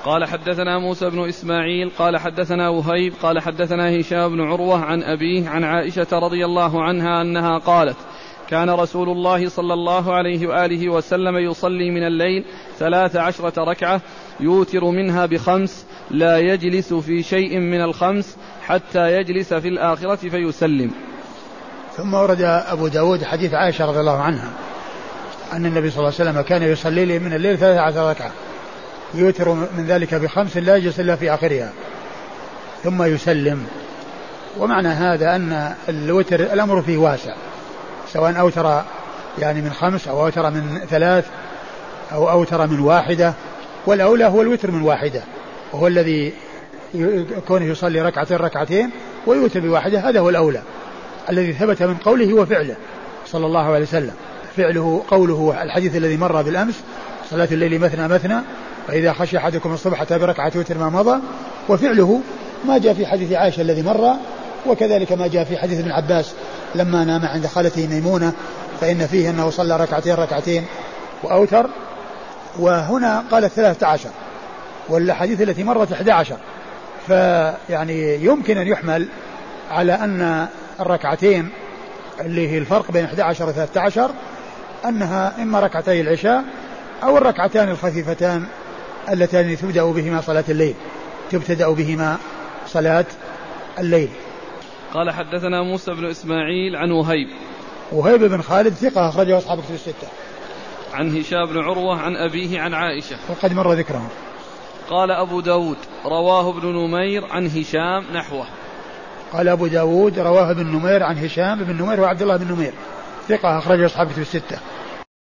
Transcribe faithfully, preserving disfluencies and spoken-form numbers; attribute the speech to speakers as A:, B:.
A: قال حدثنا موسى بن إسماعيل قال حدثنا وهيب قال حدثنا هشام بن عروة عن أبيه عن عائشة رضي الله عنها أنها قالت كان رسول الله صلى الله عليه وآله وسلم يصلي من الليل ثلاث عشرة ركعة يوتر منها بخمس لا يجلس في شيء من الخمس حتى يجلس في الآخرة فيسلم.
B: ثم ورد أبو داود حديث عائشة رضي الله عنها أن النبي صلى الله عليه وسلم كان يصلي لي من الليل ثلاث عشرة ركعة يوتر من ذلك بخمس لا يجلس إلا في آخرها ثم يسلم. ومعنى هذا أن الوتر الأمر فيه واسع، سواء أوتر يعني من خمس أو أوتر من ثلاث أو أوتر من واحدة، والأولى هو الوتر من واحدة، وهو الذي كونه يصلي ركعتين ركعتين ويوتر بواحدة، هذا هو الأولى الذي ثبت من قوله وفعله صلى الله عليه وسلم. فعله قوله الحديث الذي مر بالأمس صلاة الليل مثنى مثنى فإذا خشي أحدكم الصبح أتى بركعة وتر ما مضى، وفعله ما جاء في حديث عائشة الذي مر، وكذلك ما جاء في حديث ابن عباس لما نام عند خالته ميمونة فإن فيه أنه صلى ركعتين ركعتين وأوتر. وهنا قال ثلاثة عشر والحديث التي مرت أحد عشر، فيعني يمكن أن يحمل على أن الركعتين اللي هي الفرق بين أحد عشر وثلاثة عشر أنها إما ركعتي العشاء أو الركعتان الخفيفتان اللتان تبدأ بهما صلاة الليل تبتدأ بهما صلاة الليل.
A: قال حدثنا موسى بن إسماعيل عن وهيب
B: وهيب بن خالد ثقة أخرجه أصحاب الكتب الستة.
A: عن هشام بن عروة عن أبيه عن عائشة
B: وقد مر ذكرهم.
A: قال أبو داود رواه ابن نمير عن هشام نحوه.
B: قال أبو داود رواه ابن نمير عن هشام بن نمير وعبد الله بن نمير ثقة أخرجه أصحاب الكتب الستة.